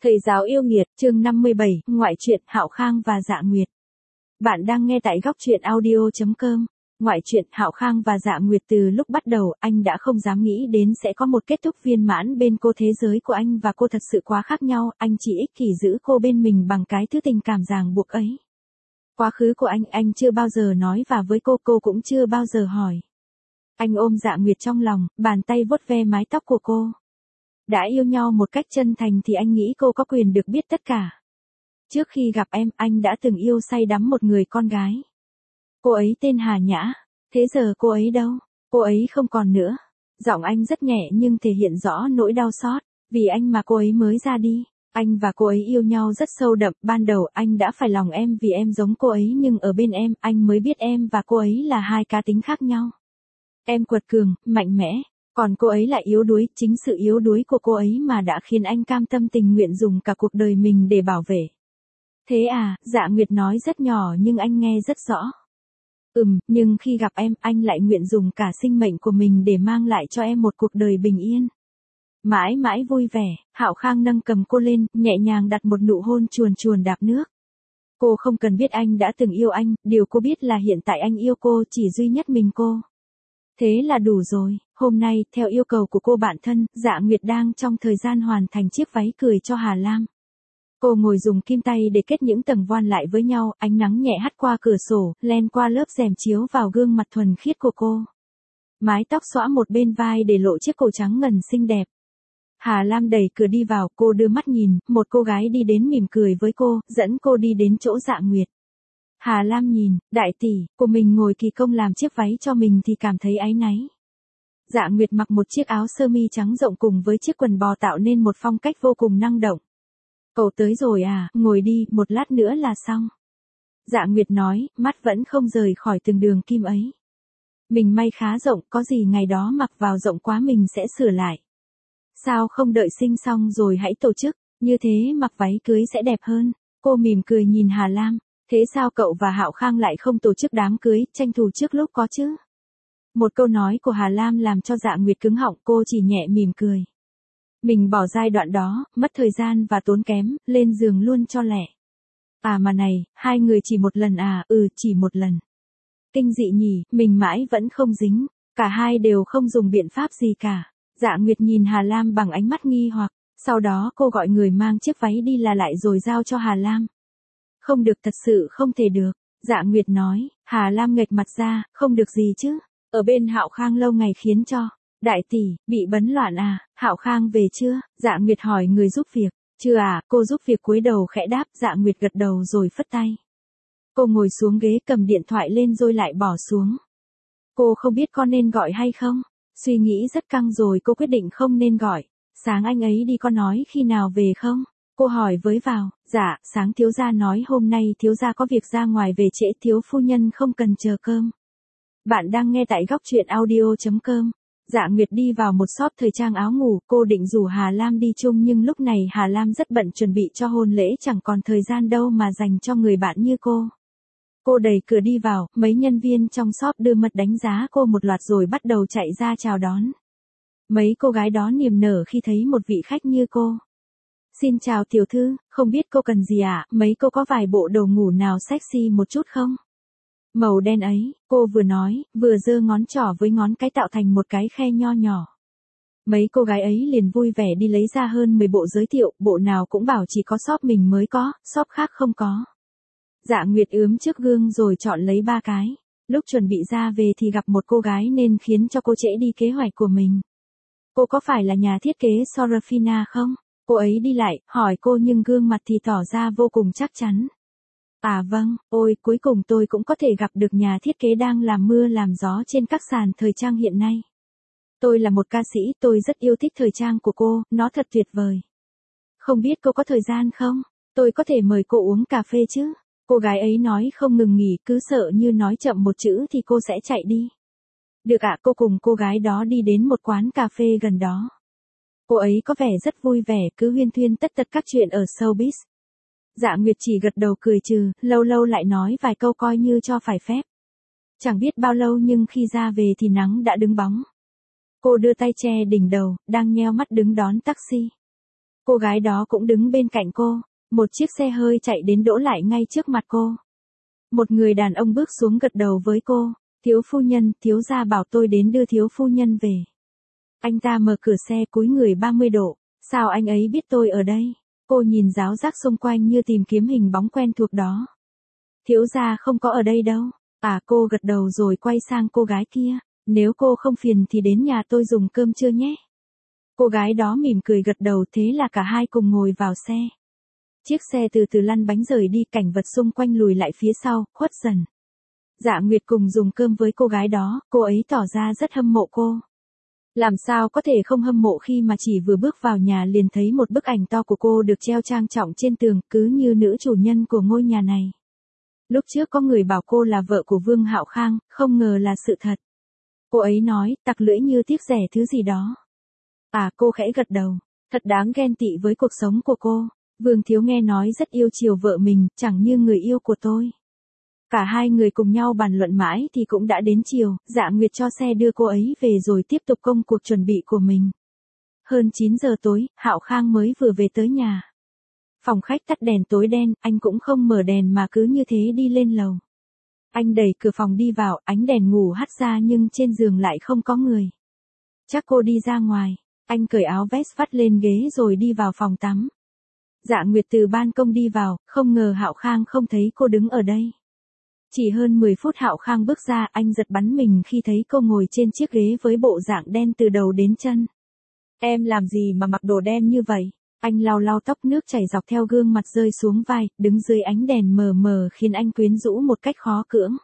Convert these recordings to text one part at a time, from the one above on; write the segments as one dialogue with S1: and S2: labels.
S1: Thầy giáo yêu nghiệt, chương 57, ngoại truyện Hạo Khang và Dạ Nguyệt. Bạn đang nghe tại góc truyện audio.com. Ngoại truyện Hạo Khang và Dạ Nguyệt. Từ lúc bắt đầu, anh đã không dám nghĩ đến sẽ có một kết thúc viên mãn bên cô. Thế giới của anh và cô thật sự quá khác nhau, anh chỉ ích kỷ giữ cô bên mình bằng cái thứ tình cảm ràng buộc ấy. Quá khứ của anh chưa bao giờ nói, và với cô cũng chưa bao giờ hỏi. Anh ôm Dạ Nguyệt trong lòng, bàn tay vuốt ve mái tóc của cô. Đã yêu nhau một cách chân thành thì anh nghĩ cô có quyền được biết tất cả. Trước khi gặp em, anh đã từng yêu say đắm một người con gái. Cô ấy tên Hà Nhã. Thế giờ cô ấy đâu? Cô ấy không còn nữa. Giọng anh rất nhẹ nhưng thể hiện rõ nỗi đau xót. Vì anh mà cô ấy mới ra đi. Anh và cô ấy yêu nhau rất sâu đậm. Ban đầu anh đã phải lòng em vì em giống cô ấy, nhưng ở bên em, anh mới biết em và cô ấy là hai cá tính khác nhau. Em quật cường, mạnh mẽ. Còn cô ấy lại yếu đuối, chính sự yếu đuối của cô ấy mà đã khiến anh cam tâm tình nguyện dùng cả cuộc đời mình để bảo vệ. Thế à, Dạ Nguyệt nói rất nhỏ nhưng anh nghe rất rõ. Nhưng khi gặp em, anh lại nguyện dùng cả sinh mệnh của mình để mang lại cho em một cuộc đời bình yên. Mãi mãi vui vẻ. Hạo Khang nâng cầm cô lên, nhẹ nhàng đặt một nụ hôn chuồn chuồn đạp nước. Cô không cần biết anh đã từng yêu anh, điều cô biết là hiện tại anh yêu cô, chỉ duy nhất mình cô. Thế là đủ rồi. Hôm nay, theo yêu cầu của cô bạn thân, Dạ Nguyệt đang trong thời gian hoàn thành chiếc váy cười cho Hà Lam. Cô ngồi dùng kim tay để kết những tầng voan lại với nhau, ánh nắng nhẹ hắt qua cửa sổ, len qua lớp rèm chiếu vào gương mặt thuần khiết của cô. Mái tóc xõa một bên vai để lộ chiếc cổ trắng ngần xinh đẹp. Hà Lam đẩy cửa đi vào, cô đưa mắt nhìn, một cô gái đi đến mỉm cười với cô, dẫn cô đi đến chỗ Dạ Nguyệt. Hà Lam nhìn, đại tỷ, của mình ngồi kỳ công làm chiếc váy cho mình thì cảm thấy áy náy. Dạ Nguyệt mặc một chiếc áo sơ mi trắng rộng cùng với chiếc quần bò tạo nên một phong cách vô cùng năng động. Cậu tới rồi à, ngồi đi, một lát nữa là xong. Dạ Nguyệt nói, mắt vẫn không rời khỏi từng đường kim ấy. Mình may khá rộng, có gì ngày đó mặc vào rộng quá mình sẽ sửa lại. Sao không đợi sinh xong rồi hãy tổ chức, như thế mặc váy cưới sẽ đẹp hơn. Cô mỉm cười nhìn Hà Lam. Thế sao cậu và Hạo Khang lại không tổ chức đám cưới, tranh thủ trước lúc có chứ? Một câu nói của Hà Lam làm cho Dạ Nguyệt cứng họng, cô chỉ nhẹ mỉm cười. Mình bỏ giai đoạn đó, mất thời gian và tốn kém, lên giường luôn cho lẹ. À mà này, hai người chỉ một lần à? Chỉ một lần. Kinh dị nhỉ, mình mãi vẫn không dính, cả hai đều không dùng biện pháp gì cả. Dạ Nguyệt nhìn Hà Lam bằng ánh mắt nghi hoặc, sau đó cô gọi người mang chiếc váy đi là lại rồi giao cho Hà Lam. Không được, thật sự không thể được. Dạ Nguyệt nói. Hà Lam nghệch mặt ra, không được gì chứ. Ở bên Hạo Khang lâu ngày khiến cho. Đại tỷ, bị bấn loạn à? Hạo Khang về chưa? Dạ Nguyệt hỏi người giúp việc. Chưa à? Cô giúp việc cúi đầu khẽ đáp. Dạ Nguyệt gật đầu rồi phất tay. Cô ngồi xuống ghế cầm điện thoại lên rồi lại bỏ xuống. Cô không biết con nên gọi hay không? Suy nghĩ rất căng rồi cô quyết định không nên gọi. Sáng anh ấy đi con nói khi nào về không? Cô hỏi với vào. Dạ, sáng thiếu gia nói hôm nay thiếu gia có việc ra ngoài về trễ, thiếu phu nhân không cần chờ cơm. Bạn đang nghe tại góc truyện audio.com. Dạ Nguyệt đi vào một shop thời trang áo ngủ, cô định rủ Hà Lam đi chung nhưng lúc này Hà Lam rất bận chuẩn bị cho hôn lễ, chẳng còn thời gian đâu mà dành cho người bạn như cô. Cô đẩy cửa đi vào, mấy nhân viên trong shop đưa mật đánh giá cô một loạt rồi bắt đầu chạy ra chào đón. Mấy cô gái đó niềm nở khi thấy một vị khách như cô. Xin chào tiểu thư, không biết cô cần gì ạ? Mấy cô có vài bộ đồ ngủ nào sexy một chút không? Màu đen ấy, cô vừa nói, vừa giơ ngón trỏ với ngón cái tạo thành một cái khe nho nhỏ. Mấy cô gái ấy liền vui vẻ đi lấy ra hơn 10 bộ giới thiệu, bộ nào cũng bảo chỉ có shop mình mới có, shop khác không có. Dạ Nguyệt ướm trước gương rồi chọn lấy 3 cái. Lúc chuẩn bị ra về thì gặp một cô gái nên khiến cho cô trễ đi kế hoạch của mình. Cô có phải là nhà thiết kế Sorafina không? Cô ấy đi lại, hỏi cô nhưng gương mặt thì tỏ ra vô cùng chắc chắn. À vâng, ôi cuối cùng tôi cũng có thể gặp được nhà thiết kế đang làm mưa làm gió trên các sàn thời trang hiện nay. Tôi là một ca sĩ, tôi rất yêu thích thời trang của cô, nó thật tuyệt vời. Không biết cô có thời gian không? Tôi có thể mời cô uống cà phê chứ? Cô gái ấy nói không ngừng nghỉ, cứ sợ như nói chậm một chữ thì cô sẽ chạy đi. Được ạ, cô cùng cô gái đó đi đến một quán cà phê gần đó. Cô ấy có vẻ rất vui vẻ, cứ huyên thuyên tất tật các chuyện ở showbiz. Dạ Nguyệt chỉ gật đầu cười trừ, lâu lâu lại nói vài câu coi như cho phải phép. Chẳng biết bao lâu nhưng khi ra về thì nắng đã đứng bóng. Cô đưa tay che đỉnh đầu, đang nheo mắt đứng đón taxi. Cô gái đó cũng đứng bên cạnh cô. Một chiếc xe hơi chạy đến đỗ lại ngay trước mặt cô. Một người đàn ông bước xuống gật đầu với cô. Thiếu phu nhân, thiếu gia bảo tôi đến đưa thiếu phu nhân về. Anh ta mở cửa xe cúi người 30 độ. Sao anh ấy biết tôi ở đây? Cô nhìn ráo rác xung quanh như tìm kiếm hình bóng quen thuộc đó. Thiếu gia không có ở đây đâu. À, cô gật đầu rồi quay sang cô gái kia. Nếu cô không phiền thì đến nhà tôi dùng cơm trưa nhé. Cô gái đó mỉm cười gật đầu, thế là cả hai cùng ngồi vào xe. Chiếc xe từ từ lăn bánh rời đi, cảnh vật xung quanh lùi lại phía sau, khuất dần. Dạ Nguyệt cùng dùng cơm với cô gái đó, cô ấy tỏ ra rất hâm mộ cô. Làm sao có thể không hâm mộ khi mà chỉ vừa bước vào nhà liền thấy một bức ảnh to của cô được treo trang trọng trên tường, cứ như nữ chủ nhân của ngôi nhà này. Lúc trước có người bảo cô là vợ của Vương Hạo Khang, không ngờ là sự thật. Cô ấy nói, tặc lưỡi như tiếc rẻ thứ gì đó. À, cô khẽ gật đầu. Thật đáng ghen tị với cuộc sống của cô. Vương Thiếu nghe nói rất yêu chiều vợ mình, chẳng như người yêu của tôi. Cả hai người cùng nhau bàn luận mãi thì cũng đã đến chiều, Dạ Nguyệt cho xe đưa cô ấy về rồi tiếp tục công cuộc chuẩn bị của mình. Hơn 9 giờ tối, Hạo Khang mới vừa về tới nhà. Phòng khách tắt đèn tối đen, anh cũng không mở đèn mà cứ như thế đi lên lầu. Anh đẩy cửa phòng đi vào, ánh đèn ngủ hắt ra nhưng trên giường lại không có người. Chắc cô đi ra ngoài. Anh cởi áo vest vắt lên ghế rồi đi vào phòng tắm. Dạ Nguyệt từ ban công đi vào, không ngờ Hạo Khang không thấy cô đứng ở đây. Chỉ hơn 10 phút Hạo Khang bước ra, anh giật bắn mình khi thấy cô ngồi trên chiếc ghế với bộ dạng đen từ đầu đến chân. Em làm gì mà mặc đồ đen như vậy? Anh lau lau tóc, nước chảy dọc theo gương mặt rơi xuống vai, đứng dưới ánh đèn mờ mờ khiến anh quyến rũ một cách khó cưỡng.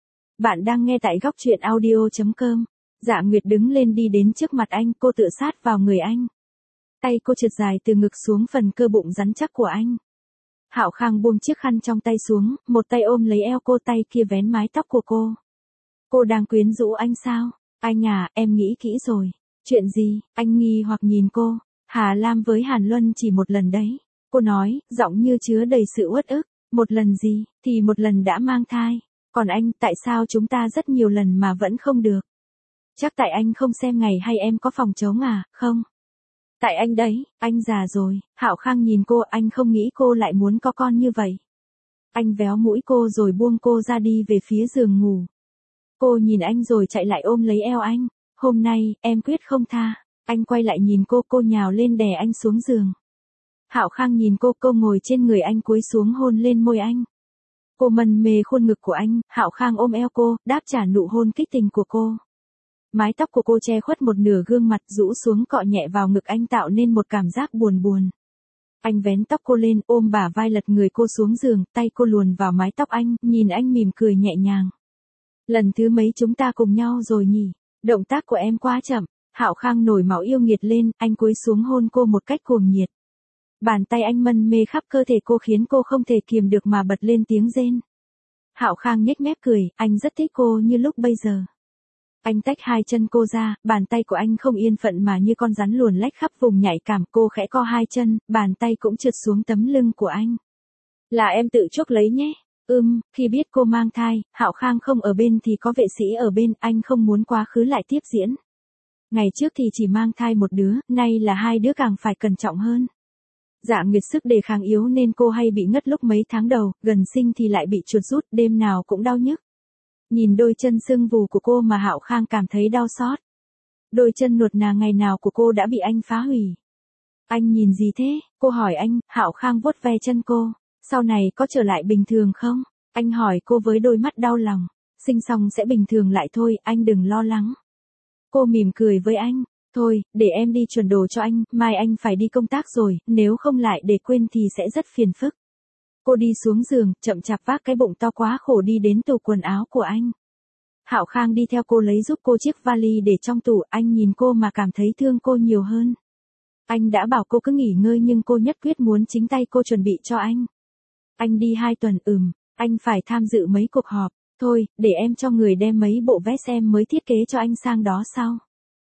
S1: Bạn đang nghe tại góc truyện audio.com. Dạ Nguyệt đứng lên đi đến trước mặt anh, cô tựa sát vào người anh. Tay cô trượt dài từ ngực xuống phần cơ bụng rắn chắc của anh. Hạo Khang buông chiếc khăn trong tay xuống, một tay ôm lấy eo cô, tay kia vén mái tóc của cô. Cô đang quyến rũ anh sao? Anh à, em nghĩ kỹ rồi. Chuyện gì? Anh nghi hoặc nhìn cô. Hà Lam với Hàn Luân chỉ một lần đấy. Cô nói, giọng như chứa đầy sự uất ức. Một lần gì? Thì một lần đã mang thai. Còn anh, tại sao chúng ta rất nhiều lần mà vẫn không được? Chắc tại anh không xem ngày hay em có phòng trống à, không? Tại anh đấy, anh già rồi. Hạo Khang nhìn cô, anh không nghĩ cô lại muốn có con như vậy. Anh véo mũi cô rồi buông cô ra đi về phía giường ngủ. Cô nhìn anh rồi chạy lại ôm lấy eo anh. Hôm nay, em quyết không tha. Anh quay lại nhìn cô nhào lên đè anh xuống giường. Hạo Khang nhìn cô ngồi trên người anh cúi xuống hôn lên môi anh. Cô mân mê khuôn ngực của anh, Hạo Khang ôm eo cô, đáp trả nụ hôn kích tình của cô. Mái tóc của cô che khuất một nửa gương mặt, rũ xuống cọ nhẹ vào ngực anh tạo nên một cảm giác buồn buồn. Anh vén tóc cô lên, ôm bả vai, lật người cô xuống giường, tay cô luồn vào mái tóc anh, nhìn anh mỉm cười nhẹ nhàng. Lần thứ mấy chúng ta cùng nhau rồi nhỉ? Động tác của em quá chậm. Hạo Khang nổi máu yêu nghiệt lên, anh cúi xuống hôn cô một cách cuồng nhiệt. Bàn tay anh mân mê khắp cơ thể cô khiến cô không thể kiềm được mà bật lên tiếng rên. Hạo Khang nhếch mép cười, anh rất thích cô như lúc bây giờ. Anh tách hai chân cô ra, bàn tay của anh không yên phận mà như con rắn luồn lách khắp vùng nhạy cảm, cô khẽ co hai chân, bàn tay cũng trượt xuống tấm lưng của anh. Là em tự chuốc lấy nhé. Khi biết cô mang thai, Hạo Khang không ở bên thì có vệ sĩ ở bên, anh không muốn quá khứ lại tiếp diễn. Ngày trước thì chỉ mang thai một đứa, nay là hai đứa càng phải cẩn trọng hơn. Dạ Nguyệt sức đề kháng yếu nên cô hay bị ngất lúc mấy tháng đầu, gần sinh thì lại bị chuột rút, đêm nào cũng đau nhức. Nhìn đôi chân sưng vù của cô mà Hạo Khang cảm thấy đau xót. Đôi chân nuột nà ngày nào của cô đã bị anh phá hủy. Anh nhìn gì thế? Cô hỏi anh. Hạo Khang vuốt ve chân cô. Sau này có trở lại bình thường không? Anh hỏi cô với đôi mắt đau lòng. Sinh xong sẽ bình thường lại thôi, anh đừng lo lắng. Cô mỉm cười với anh. Thôi, để em đi chuẩn đồ cho anh, mai anh phải đi công tác rồi, nếu không lại để quên thì sẽ rất phiền phức. Cô đi xuống giường, chậm chạp vác cái bụng to quá khổ đi đến tủ quần áo của anh. Hạo Khang đi theo cô lấy giúp cô chiếc vali để trong tủ, anh nhìn cô mà cảm thấy thương cô nhiều hơn. Anh đã bảo cô cứ nghỉ ngơi nhưng cô nhất quyết muốn chính tay cô chuẩn bị cho anh. Anh đi 2 tuần, anh phải tham dự mấy cuộc họp. Thôi, để em cho người đem mấy bộ vest em mới thiết kế cho anh sang đó sau.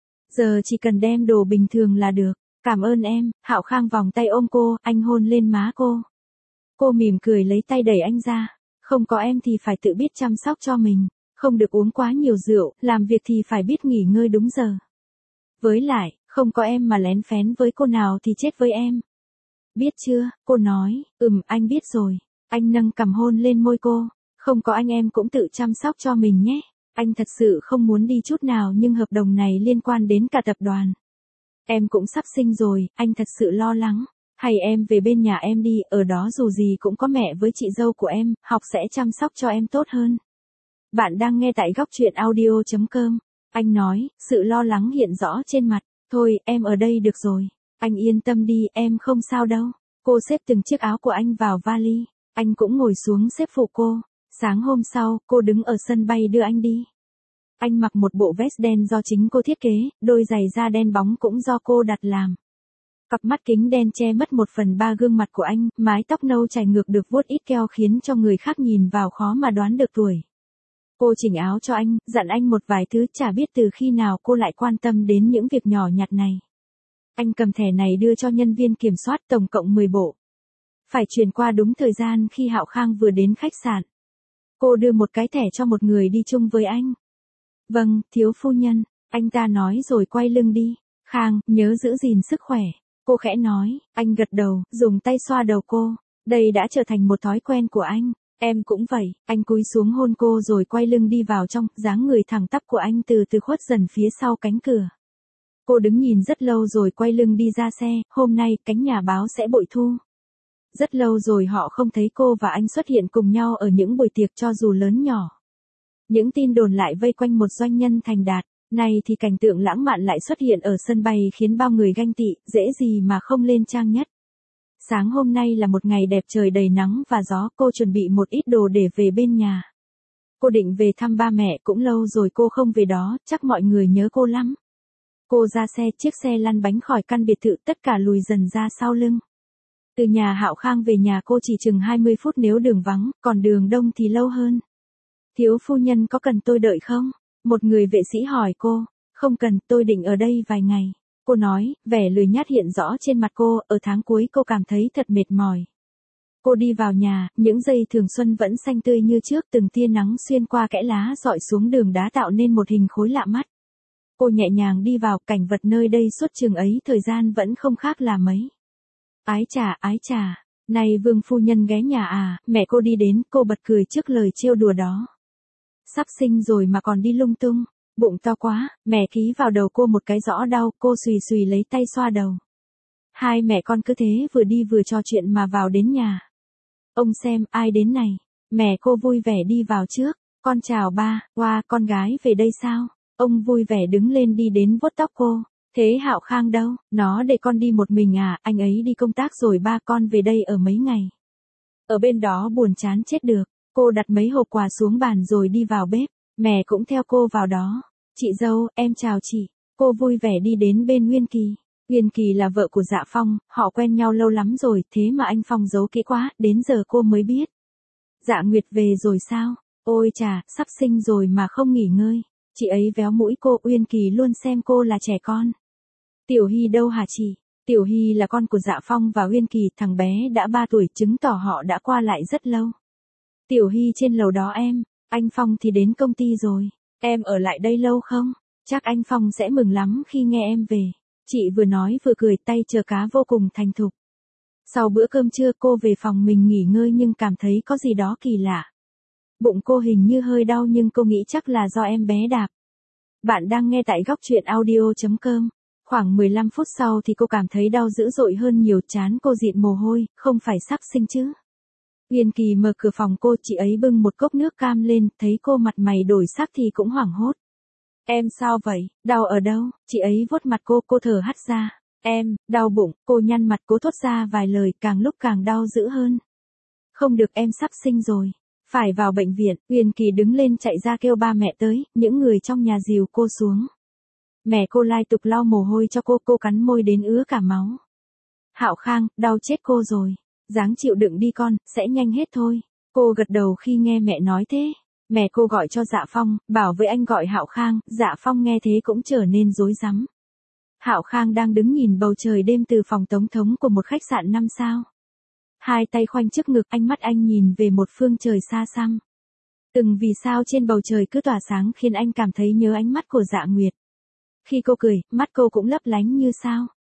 S1: Giờ chỉ cần đem đồ bình thường là được. Cảm ơn em. Hạo Khang vòng tay ôm cô, anh hôn lên má cô. Cô mỉm cười lấy tay đẩy anh ra. Không có em thì phải tự biết chăm sóc cho mình. Không được uống quá nhiều rượu, làm việc thì phải biết nghỉ ngơi đúng giờ. Với lại, không có em mà lén phén với cô nào thì chết với em. Biết chưa, cô nói, anh biết rồi. Anh nâng cằm hôn lên môi cô. Không có anh em cũng tự chăm sóc cho mình nhé. Anh thật sự không muốn đi chút nào nhưng hợp đồng này liên quan đến cả tập đoàn. Em cũng sắp sinh rồi, anh thật sự lo lắng. Hay em về bên nhà em đi, ở đó dù gì cũng có mẹ với chị dâu của em, học sẽ chăm sóc cho em tốt hơn. Bạn đang nghe tại góc truyện audio.com. Anh nói, sự lo lắng hiện rõ trên mặt. Thôi, em ở đây được rồi. Anh yên tâm đi, em không sao đâu. Cô xếp từng chiếc áo của anh vào vali. Anh cũng ngồi xuống xếp phụ cô. Sáng hôm sau, cô đứng ở sân bay đưa anh đi. Anh mặc một bộ vest đen do chính cô thiết kế, đôi giày da đen bóng cũng do cô đặt làm. Cặp mắt kính đen che mất 1/3 gương mặt của anh, mái tóc nâu chảy ngược được vuốt ít keo khiến cho người khác nhìn vào khó mà đoán được tuổi. Cô chỉnh áo cho anh, dặn anh một vài thứ, chả biết từ khi nào cô lại quan tâm đến những việc nhỏ nhặt này. Anh cầm thẻ này đưa cho nhân viên kiểm soát, tổng cộng 10 bộ. Phải chuyển qua đúng thời gian khi Hạo Khang vừa đến khách sạn. Cô đưa một cái thẻ cho một người đi chung với anh. Vâng, thiếu phu nhân, anh ta nói rồi quay lưng đi. Khang, nhớ giữ gìn sức khỏe. Cô khẽ nói, anh gật đầu, dùng tay xoa đầu cô. Đây đã trở thành một thói quen của anh. Em cũng vậy. Anh cúi xuống hôn cô rồi quay lưng đi vào trong, dáng người thẳng tắp của anh từ từ khuất dần phía sau cánh cửa. Cô đứng nhìn rất lâu rồi quay lưng đi ra xe, hôm nay cánh nhà báo sẽ bội thu. Rất lâu rồi họ không thấy cô và anh xuất hiện cùng nhau ở những buổi tiệc cho dù lớn nhỏ. Những tin đồn lại vây quanh một doanh nhân thành đạt, nay thì cảnh tượng lãng mạn lại xuất hiện ở sân bay khiến bao người ganh tị, dễ gì mà không lên trang nhất. Sáng hôm nay là một ngày đẹp trời đầy nắng và gió, cô chuẩn bị một ít đồ để về bên nhà. Cô định về thăm ba mẹ, cũng lâu rồi cô không về đó, chắc mọi người nhớ cô lắm. Cô ra xe, chiếc xe lăn bánh khỏi căn biệt thự, tất cả lùi dần ra sau lưng. Từ nhà Hạo Khang về nhà cô chỉ chừng 20 phút nếu đường vắng, còn đường đông thì lâu hơn. Thiếu phu nhân có cần tôi đợi không? Một người vệ sĩ hỏi cô. Không cần, tôi định ở đây vài ngày. Cô nói, vẻ lười nhác hiện rõ trên mặt cô, ở tháng cuối cô cảm thấy thật mệt mỏi. Cô đi vào nhà, những giây thường xuân vẫn xanh tươi như trước, từng tia nắng xuyên qua kẽ lá rọi xuống đường đá tạo nên một hình khối lạ mắt. Cô nhẹ nhàng đi vào, cảnh vật nơi đây suốt chừng ấy thời gian vẫn không khác là mấy. Ái chà, này Vương phu nhân ghé nhà à, mẹ cô đi đến, cô bật cười trước lời trêu đùa đó. Sắp sinh rồi mà còn đi lung tung, bụng to quá, mẹ ký vào đầu cô một cái rõ đau, cô xùy xùy lấy tay xoa đầu. Hai mẹ con cứ thế vừa đi vừa trò chuyện mà vào đến nhà. Ông xem, ai đến này, mẹ cô vui vẻ đi vào trước, con chào ba, wow, con gái về đây sao? Ông vui vẻ đứng lên đi đến vuốt tóc cô. Thế Hạo Khang đâu? Nó để con đi một mình à, anh ấy đi công tác rồi ba, con về đây ở mấy ngày. Ở bên đó buồn chán chết được. Cô đặt mấy hộp quà xuống bàn rồi đi vào bếp. Mẹ cũng theo cô vào đó. Chị dâu, em chào chị. Cô vui vẻ đi đến bên Uyên Kỳ. Uyên Kỳ là vợ của Dạ Phong, họ quen nhau lâu lắm rồi, thế mà anh Phong giấu kỹ quá, đến giờ cô mới biết. Dạ Nguyệt về rồi sao? Ôi chà, sắp sinh rồi mà không nghỉ ngơi. Chị ấy véo mũi cô, Uyên Kỳ luôn xem cô là trẻ con. Tiểu Hy đâu hả chị? Tiểu Hy là con của Dạ Phong và Uyên Kỳ, thằng bé đã 3 tuổi, chứng tỏ họ đã qua lại rất lâu. Tiểu Hy trên lầu đó em, anh Phong thì đến công ty rồi. Em ở lại đây lâu không? Chắc anh Phong sẽ mừng lắm khi nghe em về. Chị vừa nói vừa cười, tay chờ cá vô cùng thành thục. Sau bữa cơm trưa cô về phòng mình nghỉ ngơi nhưng cảm thấy có gì đó kỳ lạ. Bụng cô hình như hơi đau nhưng cô nghĩ chắc là do em bé đạp. Bạn đang nghe tại góc truyện audio.com. Khoảng 15 phút sau thì cô cảm thấy đau dữ dội hơn nhiều, trán cô dịn mồ hôi, không phải sắp sinh chứ. Uyên Kỳ mở cửa phòng cô, chị ấy bưng một cốc nước cam lên, thấy cô mặt mày đổi sắc thì cũng hoảng hốt. Em sao vậy, đau ở đâu? Chị ấy vuốt mặt cô thở hắt ra. Em, đau bụng, cô nhăn mặt cố thốt ra vài lời, càng lúc càng đau dữ hơn. Không được, em sắp sinh rồi. Phải vào bệnh viện. Uyên Kỳ đứng lên chạy ra kêu ba mẹ tới, những người trong nhà dìu cô xuống. Mẹ cô lai tục lau mồ hôi cho cô cắn môi đến ứa cả máu. Hạo Khang, đau chết cô rồi. Ráng chịu đựng đi con, sẽ nhanh hết thôi. Cô gật đầu khi nghe mẹ nói thế. Mẹ cô gọi cho Dạ Phong, bảo với anh gọi Hạo Khang, Dạ Phong nghe thế cũng trở nên rối rắm. Hạo Khang đang đứng nhìn bầu trời đêm từ phòng tổng thống của một khách sạn 5 sao. Hai tay khoanh trước ngực, ánh mắt anh nhìn về một phương trời xa xăm. Từng vì sao trên bầu trời cứ tỏa sáng khiến anh cảm thấy nhớ ánh mắt của Dạ Nguyệt. Khi cô cười, mắt cô cũng lấp lánh như sao.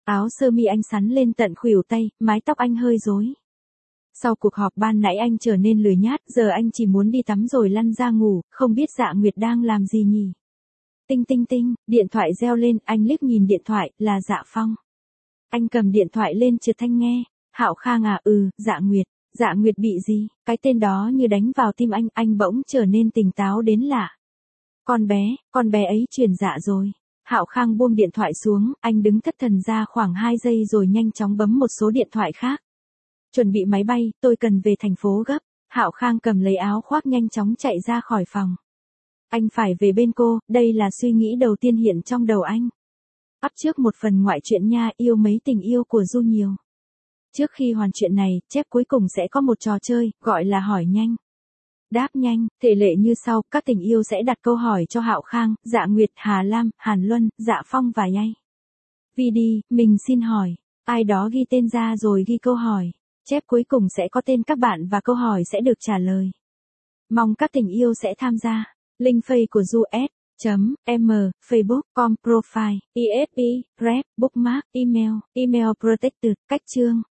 S1: Áo sơ mi anh sắn lên tận khuỷu tay, mái tóc anh hơi rối. Sau cuộc họp ban nãy anh trở nên lười nhát, giờ anh chỉ muốn đi tắm rồi lăn ra ngủ, không biết Dạ Nguyệt đang làm gì nhỉ. Tinh tinh tinh, điện thoại reo lên, anh liếc nhìn điện thoại, là Dạ Phong. Anh cầm điện thoại lên trượt thanh nghe. Hạo Khang à, Dạ Nguyệt. Dạ Nguyệt bị gì? Cái tên đó như đánh vào tim anh bỗng trở nên tỉnh táo đến lạ. Con bé ấy chuyển dạ rồi. Hạo Khang buông điện thoại xuống, anh đứng thất thần ra khoảng 2 giây rồi nhanh chóng bấm một số điện thoại khác. Chuẩn bị máy bay, tôi cần về thành phố gấp. Hạo Khang cầm lấy áo khoác nhanh chóng chạy ra khỏi phòng. Anh phải về bên cô, đây là suy nghĩ đầu tiên hiện trong đầu anh. Up trước một phần ngoại truyện nha, yêu mấy tình yêu của Du nhiều. Trước khi hoàn chuyện này, chép cuối cùng sẽ có một trò chơi, gọi là hỏi nhanh. Đáp nhanh, thể lệ như sau, các tình yêu sẽ đặt câu hỏi cho Hạo Khang, Dạ Nguyệt, Hà Lam, Hàn Luân, Dạ Phong và Yay. Vì đi, mình xin hỏi. Ai đó ghi tên ra rồi ghi câu hỏi. Chép cuối cùng sẽ có tên các bạn và câu hỏi sẽ được trả lời. Mong các tình yêu sẽ tham gia. Link face của Du S.M, Facebook.com profile, ESP, Rep, Bookmark, Email Protected, cách chương.